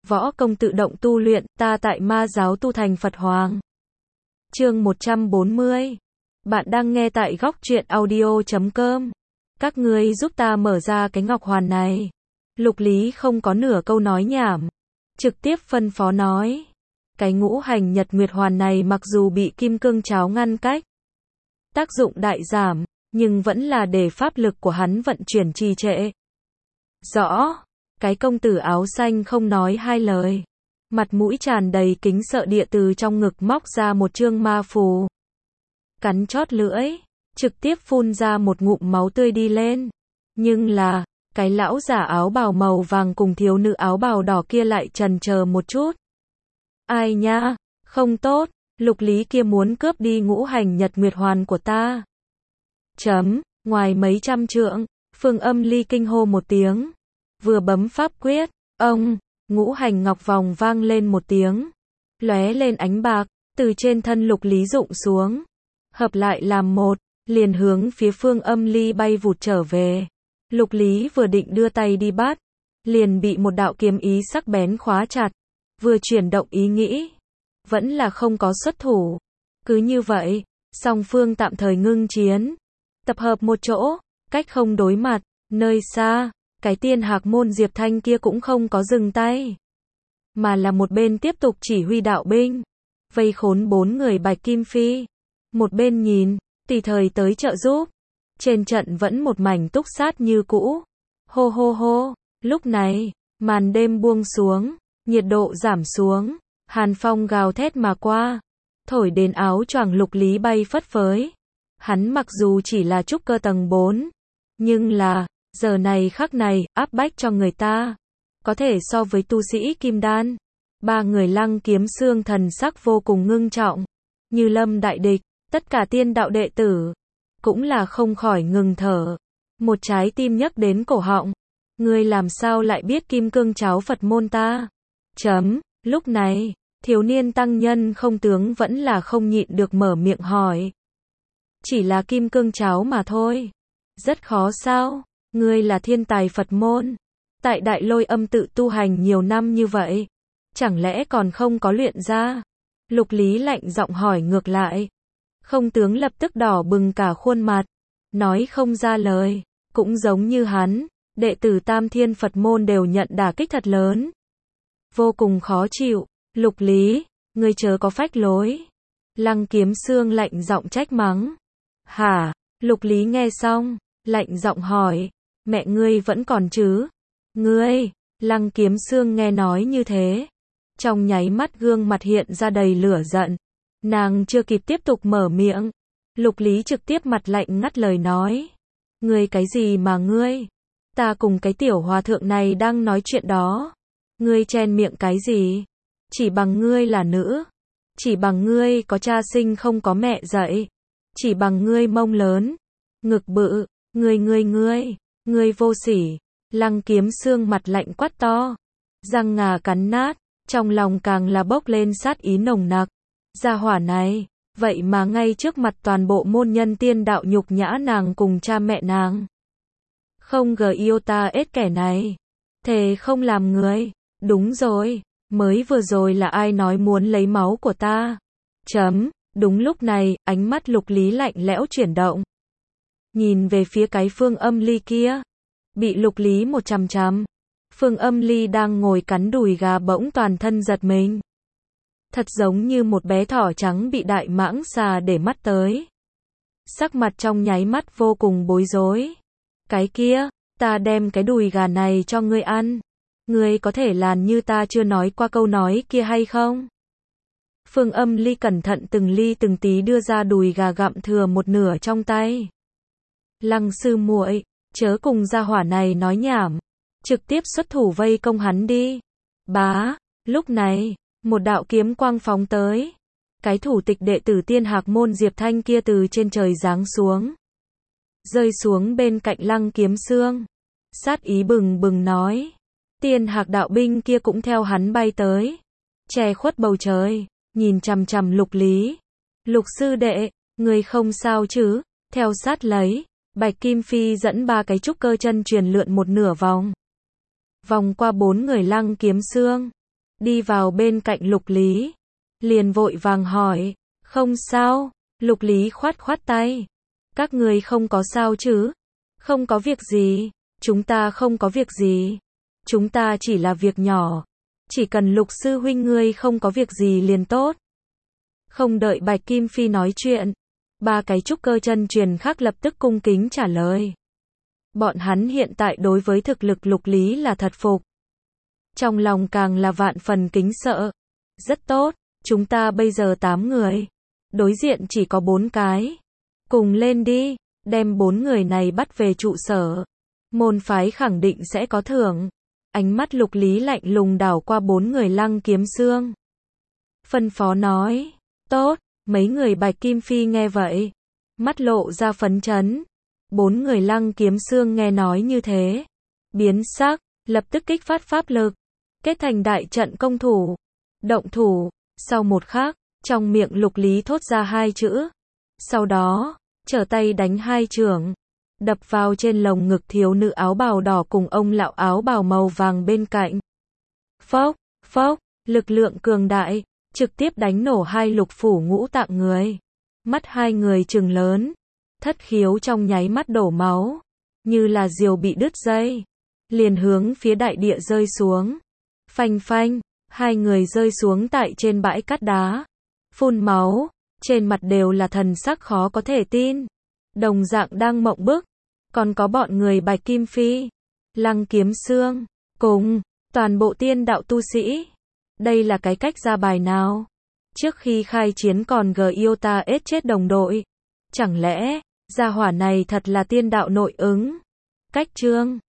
võ công tự động tu luyện, ta tại ma giáo tu thành Phật Hoàng. Chương 140. Bạn đang nghe tại góc truyện audio.com. Các ngươi giúp ta mở ra cái ngọc hoàn này. Lục Lý không có nửa câu nói nhảm, trực tiếp phân phó nói. Cái ngũ hành nhật nguyệt hoàn này mặc dù bị kim cương cháo ngăn cách, tác dụng đại giảm, nhưng vẫn là để pháp lực của hắn vận chuyển trì trệ. Rõ, cái công tử áo xanh không nói hai lời. Mặt mũi tràn đầy kính sợ địa từ trong ngực móc ra một chương ma phù. Cắn chót lưỡi, trực tiếp phun ra một ngụm máu tươi đi lên. Nhưng là, cái lão giả áo bào màu vàng cùng thiếu nữ áo bào đỏ kia lại chần chờ một chút. Ai nha, không tốt, Lục Lý kia muốn cướp đi ngũ hành nhật nguyệt hoàn của ta. Ngoài mấy trăm trượng, Phương Âm Ly kinh hô một tiếng. Vừa bấm pháp quyết, ngũ hành ngọc vòng vang lên một tiếng. Lóe lên ánh bạc, từ trên thân Lục Lý rụng xuống. Hợp lại làm một, liền hướng phía Phương Âm Ly bay vụt trở về. Lục Lý vừa định đưa tay đi bắt, liền bị một đạo kiếm ý sắc bén khóa chặt. Vừa chuyển động ý nghĩ, vẫn là không có xuất thủ. Cứ như vậy, song phương tạm thời ngưng chiến. Tập hợp một chỗ, cách không đối mặt, nơi xa, cái Tiên Hạc môn Diệp Thanh kia cũng không có dừng tay. Mà là một bên tiếp tục chỉ huy đạo binh, vây khốn 4 người Bạch Kim Phi. Một bên nhìn, tùy thời tới trợ giúp. Trên trận vẫn một mảnh túc sát như cũ. Hô hô hô, lúc này, màn đêm buông xuống, nhiệt độ giảm xuống, hàn phong gào thét mà qua, thổi đến áo choàng Lục Lý bay phất phới. Hắn mặc dù chỉ là trúc cơ tầng 4, nhưng là, giờ này khắc này, áp bách cho người ta, có thể so với tu sĩ kim đan. 3 người Lăng Kiếm Xương thần sắc vô cùng ngưng trọng, như lâm đại địch, tất cả tiên đạo đệ tử, cũng là không khỏi ngừng thở. Một trái tim nhấc đến cổ họng. Ngươi làm sao lại biết kim cương cháo Phật môn ta? Lúc này, thiếu niên tăng nhân không tướng vẫn là không nhịn được mở miệng hỏi. Chỉ là kim cương cháo mà thôi. Rất khó sao? Ngươi là thiên tài Phật môn. Tại Đại Lôi Âm tự tu hành nhiều năm như vậy. Chẳng lẽ còn không có luyện ra? Lục Lý lạnh giọng hỏi ngược lại. Không tướng lập tức đỏ bừng cả khuôn mặt. Nói không ra lời. Cũng giống như hắn, đệ tử Tam Thiên Phật môn đều nhận đả kích thật lớn. Vô cùng khó chịu. Lục Lý, ngươi chớ có phách lối. Lăng Kiếm Xương lạnh giọng trách mắng. Hả? Lục Lý nghe xong, lạnh giọng hỏi. Mẹ ngươi vẫn còn chứ? Ngươi? Lăng Kiếm Xương nghe nói như thế, trong nháy mắt gương mặt hiện ra đầy lửa giận. Nàng chưa kịp tiếp tục mở miệng, Lục Lý trực tiếp mặt lạnh ngắt lời nói. Ngươi cái gì mà ngươi? Ta cùng cái tiểu hòa thượng này đang nói chuyện đó. Ngươi chen miệng cái gì? Chỉ bằng ngươi là nữ. Chỉ bằng ngươi có cha sinh không có mẹ dạy. Chỉ bằng ngươi mông lớn, ngực bự, ngươi vô sỉ. Lăng Kiếm Xương mặt lạnh quát to, răng ngà cắn nát, trong lòng càng là bốc lên sát ý nồng nặc. Gia hỏa này, vậy mà ngay trước mặt toàn bộ môn nhân tiên đạo nhục nhã nàng cùng cha mẹ nàng. Không yêu ta ết kẻ này, thề không làm người. Đúng rồi, mới vừa rồi là ai nói muốn lấy máu của ta? Đúng lúc này, ánh mắt Lục Lý lạnh lẽo chuyển động. Nhìn về phía cái Phương Âm Ly kia. Bị Lục Lý một chằm. Phương Âm Ly đang ngồi cắn đùi gà bỗng toàn thân giật mình. Thật giống như một bé thỏ trắng bị đại mãng xà để mắt tới. Sắc mặt trong nháy mắt vô cùng bối rối. Cái kia, ta đem cái đùi gà này cho ngươi ăn. Ngươi có thể làm như ta chưa nói qua câu nói kia hay không? Phương Âm Ly cẩn thận từng ly từng tí đưa ra đùi gà gặm thừa một nửa trong tay. Lăng sư muội, chớ cùng gia hỏa này nói nhảm, trực tiếp xuất thủ vây công hắn đi. Bá, lúc này, một đạo kiếm quang phóng tới. Cái thủ tịch đệ tử Tiên Hạc môn Diệp Thanh kia từ trên trời giáng xuống, rơi xuống bên cạnh Lăng Kiếm Xương. Sát ý bừng bừng nói. Tiên Hạc đạo binh kia cũng theo hắn bay tới, che khuất bầu trời, nhìn chằm chằm Lục Lý. Lục sư đệ, ngươi không sao chứ? Theo sát lấy, Bạch Kim Phi dẫn 3 cái trúc cơ chân truyền lượn một nửa vòng. Vòng qua 4 người Lăng Kiếm Xương. đi vào bên cạnh Lục Lý, liền vội vàng hỏi, không sao, Lục Lý khoát khoát tay, các người không có sao chứ? Không có việc gì, chúng ta không có việc gì, chúng ta chỉ là việc nhỏ, chỉ cần Lục sư huynh ngươi không có việc gì liền tốt. Không đợi Bạch Kim Phi nói chuyện, ba cái trúc cơ chân truyền khác lập tức cung kính trả lời. Bọn hắn hiện tại đối với thực lực Lục Lý là thật phục. Trong lòng càng là vạn phần kính sợ. Rất tốt, chúng ta bây giờ 8 người. Đối diện chỉ có 4 cái. Cùng lên đi, đem 4 người này bắt về trụ sở. Môn phái khẳng định sẽ có thưởng. Ánh mắt Lục Lý lạnh lùng đảo qua 4 người Lăng Kiếm Xương. Phân phó nói, tốt, mấy người Bạch Kim Phi nghe vậy. Mắt lộ ra phấn chấn. 4 người Lăng Kiếm Xương nghe nói như thế. Biến sắc, lập tức kích phát pháp lực. Kết thành đại trận công thủ. Động thủ, sau một khắc, trong miệng Lục Lý thốt ra 2 chữ. Sau đó, trở tay đánh 2 chưởng. Đập vào trên lồng ngực thiếu nữ áo bào đỏ cùng ông lão áo bào màu vàng bên cạnh. Phốc, phốc, lực lượng cường đại, trực tiếp đánh nổ 2 lục phủ ngũ tạng người. Mắt 2 người trừng lớn. Thất khiếu trong nháy mắt đổ máu. Như là diều bị đứt dây. Liền hướng phía đại địa rơi xuống. Phanh phanh, 2 người rơi xuống tại trên bãi cát đá. Phun máu, trên mặt đều là thần sắc khó có thể tin. Đồng dạng đang mộng bức. Còn có bọn người Bạch Kim Phi, Lăng Kiếm Xương, cùng toàn bộ tiên đạo tu sĩ. Đây là cái cách ra bài nào? Trước khi khai chiến còn Iota ết chết đồng đội. Chẳng lẽ, gia hỏa này thật là tiên đạo nội ứng? Cách chương